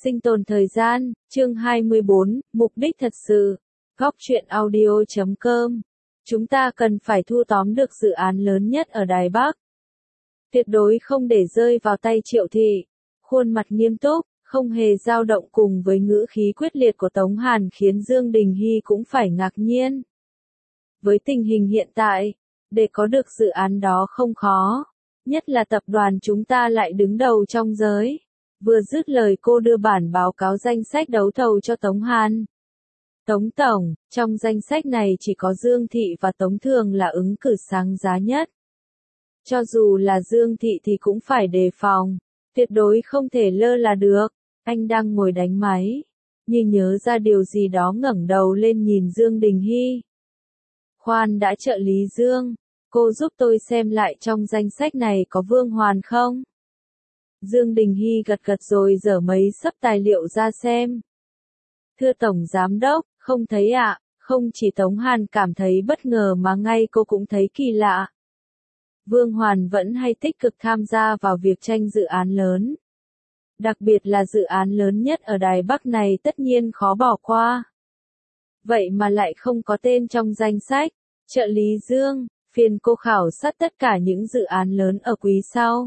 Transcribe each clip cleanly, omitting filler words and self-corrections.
Sinh tồn thời gian, chương 24, mục đích thật sự. Góc truyện audio.com. Chúng ta cần phải thu tóm được dự án lớn nhất ở Đài Bắc. Tuyệt đối không để rơi vào tay Triệu Thị. Khuôn mặt nghiêm túc, không hề dao động cùng với ngữ khí quyết liệt của Tống Hàn khiến Dương Đình Hy cũng phải ngạc nhiên. Với tình hình hiện tại, để có được dự án đó không khó. Nhất là tập đoàn chúng ta lại đứng đầu trong giới. Vừa dứt lời cô đưa bản báo cáo danh sách đấu thầu cho Tống Hàn. Tống Tổng, trong danh sách này chỉ có Dương Thị và Tống Thường là ứng cử sáng giá nhất. Cho dù là Dương Thị thì cũng phải đề phòng, tuyệt đối không thể lơ là được. Anh đang ngồi đánh máy, như nhớ ra điều gì đó ngẩng đầu lên nhìn Dương Đình Hy. Khoan đã, trợ lý Dương, cô giúp tôi xem lại trong danh sách này có Vương Hoàn không? Dương Đình Hy gật gật rồi dở mấy xấp tài liệu ra xem. Thưa Tổng Giám Đốc, không thấy ạ. Không chỉ Tống Hàn cảm thấy bất ngờ mà ngay cô cũng thấy kỳ lạ. Vương Hoàn vẫn hay tích cực tham gia vào việc tranh dự án lớn. Đặc biệt là dự án lớn nhất ở Đài Bắc này tất nhiên khó bỏ qua. Vậy mà lại không có tên trong danh sách. Trợ lý Dương, phiền cô khảo sát tất cả những dự án lớn ở quý sau.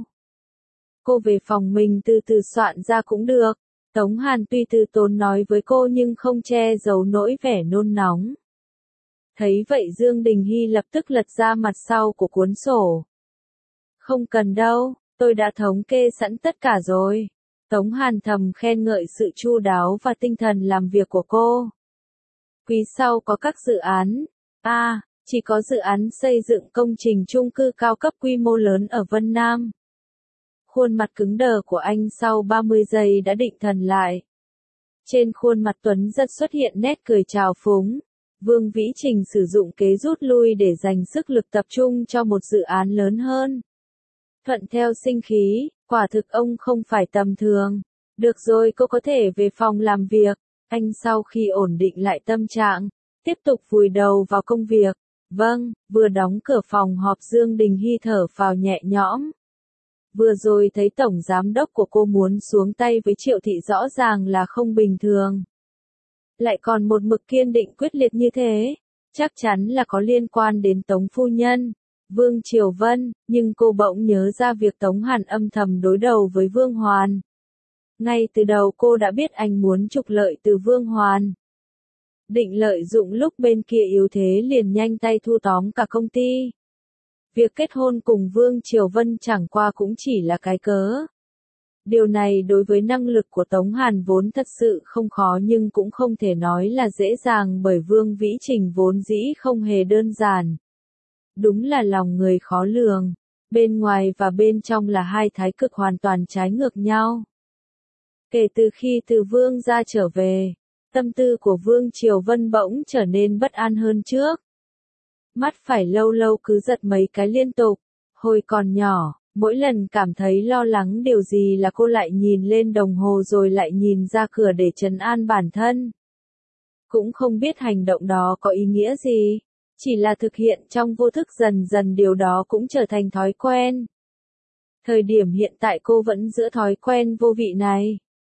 Cô về phòng mình từ từ soạn ra cũng được. Tống Hàn tuy từ tốn nói với cô nhưng không che giấu nỗi vẻ nôn nóng. Thấy vậy Dương Đình Hy lập tức lật ra mặt sau của cuốn sổ. Không cần đâu, tôi đã thống kê sẵn tất cả rồi. Tống Hàn thầm khen ngợi sự chu đáo và tinh thần làm việc của cô. Quý sau có các dự án. Chỉ có dự án xây dựng công trình chung cư cao cấp quy mô lớn ở Vân Nam. Khuôn mặt cứng đờ của anh sau 30 giây đã định thần lại. Trên khuôn mặt Tuấn Giật xuất hiện nét cười trào phúng. Vương Vĩ Trình sử dụng kế rút lui để dành sức lực tập trung cho một dự án lớn hơn. Thuận theo sinh khí, quả thực ông không phải tầm thường. Được rồi, cô có thể về phòng làm việc. Anh sau khi ổn định lại tâm trạng, tiếp tục vùi đầu vào công việc. Vâng, vừa đóng cửa phòng họp Dương Đình Hy thở phào nhẹ nhõm. Vừa rồi thấy Tổng Giám Đốc của cô muốn xuống tay với Triệu Thị rõ ràng là không bình thường. Lại còn một mực kiên định quyết liệt như thế, chắc chắn là có liên quan đến Tống Phu Nhân, Vương Triều Vân, nhưng cô bỗng nhớ ra việc Tống Hàn âm thầm đối đầu với Vương Hoàn. Ngay từ đầu cô đã biết anh muốn trục lợi từ Vương Hoàn. Định lợi dụng lúc bên kia yếu thế liền nhanh tay thu tóm cả công ty. Việc kết hôn cùng Vương Triều Vân chẳng qua cũng chỉ là cái cớ. Điều này đối với năng lực của Tống Hàn vốn thật sự không khó nhưng cũng không thể nói là dễ dàng bởi Vương Vĩ Trình vốn dĩ không hề đơn giản. Đúng là lòng người khó lường, bên ngoài và bên trong là hai thái cực hoàn toàn trái ngược nhau. Kể từ khi từ Vương gia trở về, tâm tư của Vương Triều Vân bỗng trở nên bất an hơn trước. Mắt phải lâu lâu cứ giật mấy cái liên tục. Hồi còn nhỏ, mỗi lần cảm thấy lo lắng điều gì là cô lại nhìn lên đồng hồ rồi lại nhìn ra cửa để trấn an bản thân. Cũng không biết hành động đó có ý nghĩa gì, chỉ là thực hiện trong vô thức dần dần điều đó cũng trở thành thói quen. Thời điểm hiện tại cô vẫn giữ thói quen vô vị này.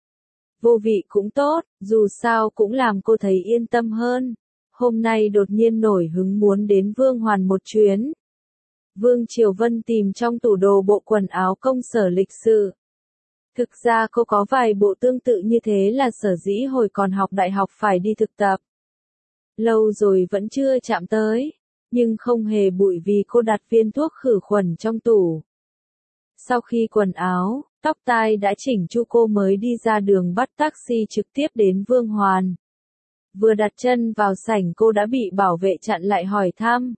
Vô vị cũng tốt, dù sao cũng làm cô thấy yên tâm hơn. Hôm nay đột nhiên nổi hứng muốn đến Vương Hoàn một chuyến. Vương Triều Vân tìm trong tủ đồ bộ quần áo công sở lịch sự. Thực ra cô có vài bộ tương tự như thế là sở dĩ hồi còn học đại học phải đi thực tập. Lâu rồi vẫn chưa chạm tới, nhưng không hề bụi vì cô đặt viên thuốc khử khuẩn trong tủ. Sau khi quần áo, tóc tai đã chỉnh chu cô mới đi ra đường bắt taxi trực tiếp đến Vương Hoàn. Vừa đặt chân vào sảnh cô đã bị bảo vệ chặn lại hỏi thăm.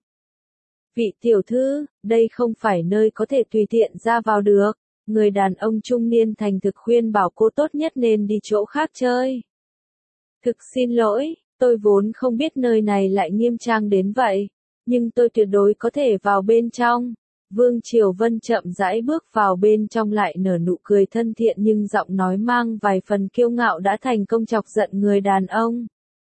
Vị tiểu thư, đây không phải nơi có thể tùy tiện ra vào được. Người đàn ông trung niên thành thực khuyên bảo cô tốt nhất nên đi chỗ khác chơi. Thực xin lỗi, tôi vốn không biết nơi này lại nghiêm trang đến vậy, nhưng tôi tuyệt đối có thể vào bên trong. Vương Triều Vân chậm rãi bước vào bên trong lại nở nụ cười thân thiện nhưng giọng nói mang vài phần kiêu ngạo đã thành công chọc giận người đàn ông.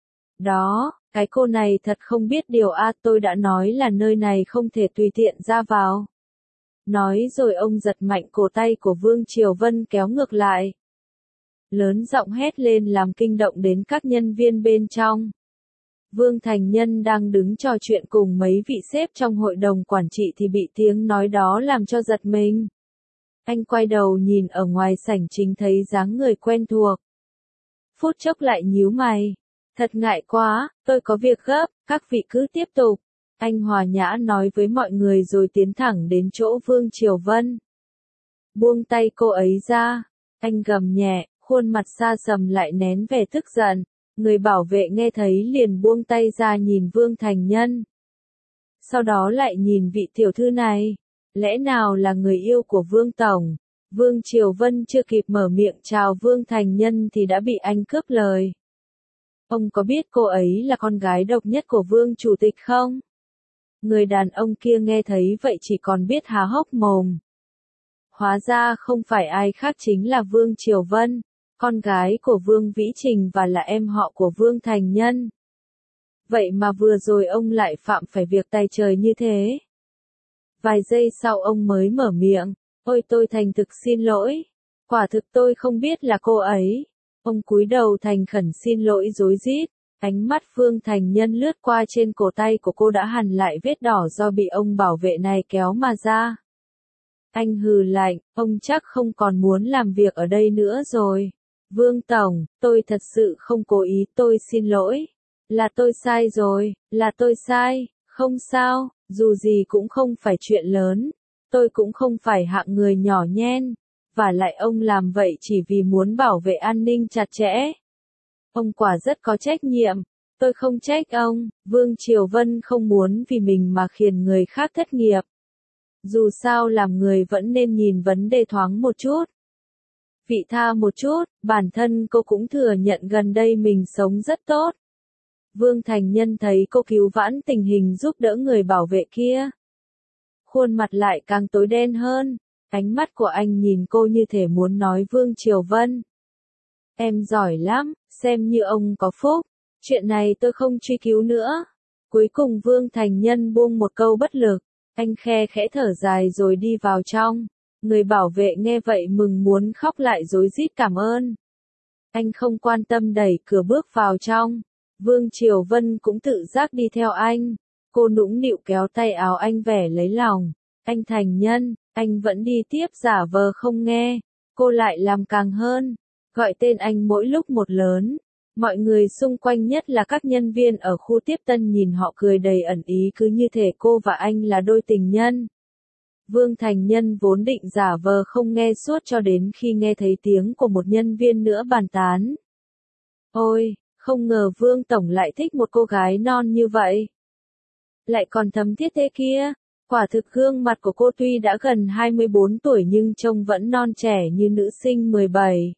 Đó, cái cô này thật không biết điều tôi đã nói là nơi này không thể tùy tiện ra vào. Nói rồi ông giật mạnh cổ tay của Vương Triều Vân kéo ngược lại. lớn giọng hét lên làm kinh động đến các nhân viên bên trong. Vương Thành Nhân đang đứng trò chuyện cùng mấy vị sếp trong hội đồng quản trị thì bị tiếng nói đó làm cho giật mình. Anh quay đầu nhìn ở ngoài sảnh chính thấy dáng người quen thuộc. Phút chốc lại nhíu mày. Thật ngại quá, tôi có việc gấp, các vị cứ tiếp tục. Anh hòa nhã nói với mọi người rồi tiến thẳng đến chỗ Vương Triều Vân. Buông tay cô ấy ra. Anh gầm nhẹ, khuôn mặt xa sầm lại nén vẻ tức giận. Người bảo vệ nghe thấy liền buông tay ra nhìn Vương Thành Nhân. Sau đó lại nhìn vị tiểu thư này. Lẽ nào là người yêu của Vương Tổng? Vương Triều Vân chưa kịp mở miệng chào Vương Thành Nhân thì đã bị anh cướp lời. Ông có biết cô ấy là con gái độc nhất của Vương Chủ tịch không? Người đàn ông kia nghe thấy vậy chỉ còn biết há hốc mồm. Hóa ra không phải ai khác chính là Vương Triều Vân, con gái của Vương Vĩ Trình và là em họ của Vương Thành Nhân. Vậy mà vừa rồi ông lại phạm phải việc tay trời như thế. Vài giây sau ông mới mở miệng, ôi tôi thành thực xin lỗi, quả thực tôi không biết là cô ấy. Ông cúi đầu thành khẩn xin lỗi rối rít, ánh mắt Vương Thành Nhân lướt qua trên cổ tay của cô đã hằn lại vết đỏ do bị ông bảo vệ này kéo mà ra. Anh hừ lạnh, ông chắc không còn muốn làm việc ở đây nữa rồi. Vương Tổng, tôi thật sự không cố ý, tôi xin lỗi. Là tôi sai rồi, là tôi sai, không sao, dù gì cũng không phải chuyện lớn. Tôi cũng không phải hạng người nhỏ nhen. Và lại ông làm vậy chỉ vì muốn bảo vệ an ninh chặt chẽ. Ông quả rất có trách nhiệm. Tôi không trách ông, Vương Triều Vân không muốn vì mình mà khiến người khác thất nghiệp. Dù sao làm người vẫn nên nhìn vấn đề thoáng một chút. Vị tha một chút, bản thân cô cũng thừa nhận gần đây mình sống rất tốt. Vương Thành Nhân thấy cô cứu vãn tình hình giúp đỡ người bảo vệ kia. Khuôn mặt lại càng tối đen hơn. Ánh mắt của anh nhìn cô như thể muốn nói Vương Triều Vân. Em giỏi lắm, xem như ông có phúc. Chuyện này tôi không truy cứu nữa. Cuối cùng Vương Thành Nhân buông một câu bất lực. Anh khe khẽ thở dài rồi đi vào trong. Người bảo vệ nghe vậy mừng muốn khóc lại rối rít cảm ơn. Anh không quan tâm đẩy cửa bước vào trong. Vương Triều Vân cũng tự giác đi theo anh. Cô nũng nịu kéo tay áo anh vẻ lấy lòng. Anh Thành Nhân, anh vẫn đi tiếp giả vờ không nghe. Cô lại làm càng hơn. Gọi tên anh mỗi lúc một lớn. Mọi người xung quanh nhất là các nhân viên ở khu tiếp tân nhìn họ cười đầy ẩn ý cứ như thể cô và anh là đôi tình nhân. Vương Thành Nhân vốn định giả vờ không nghe suốt cho đến khi nghe thấy tiếng của một nhân viên nữa bàn tán. Ôi, không ngờ Vương Tổng lại thích một cô gái non như vậy. Lại còn thấm thiết thế kia. Quả thực gương mặt của cô tuy đã gần 24 tuổi nhưng trông vẫn non trẻ như nữ sinh 17.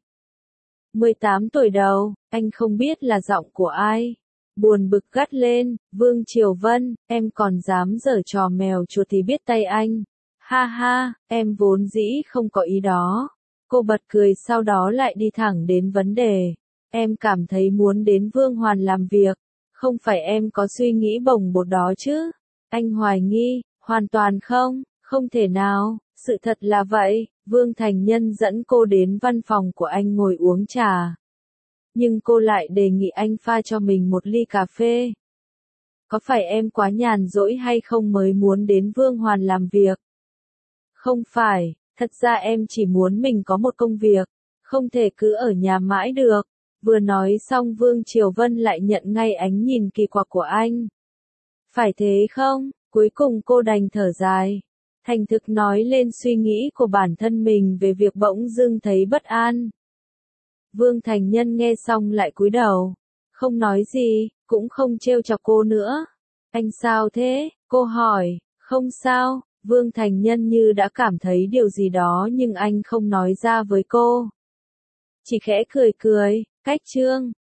18 tuổi đầu, anh không biết là giọng của ai. Buồn bực gắt lên, Vương Triều Vân, em còn dám giở trò mèo chuột thì biết tay anh. Ha ha, em vốn dĩ không có ý đó. Cô bật cười sau đó lại đi thẳng đến vấn đề. Em cảm thấy muốn đến Vương Hoàn làm việc. Không phải em có suy nghĩ bồng bột đó chứ. Anh hoài nghi, hoàn toàn không, không thể nào. Sự thật là vậy, Vương Thành Nhân dẫn cô đến văn phòng của anh ngồi uống trà. Nhưng cô lại đề nghị anh pha cho mình một ly cà phê. Có phải em quá nhàn rỗi hay không mới muốn đến Vương Hoàn làm việc? Không phải, thật ra em chỉ muốn mình có một công việc, không thể cứ ở nhà mãi được. Vừa nói xong Vương Triều Vân lại nhận ngay ánh nhìn kỳ quặc của anh. Phải thế không? Cuối cùng cô đành thở dài. Thành thực nói lên suy nghĩ của bản thân mình về việc bỗng dưng thấy bất an. Vương Thành Nhân nghe xong lại cúi đầu. Không nói gì, cũng không trêu chọc cô nữa. Anh sao thế? Cô hỏi. Không sao, Vương Thành Nhân như đã cảm thấy điều gì đó nhưng anh không nói ra với cô. Chỉ khẽ cười cười, cách chương.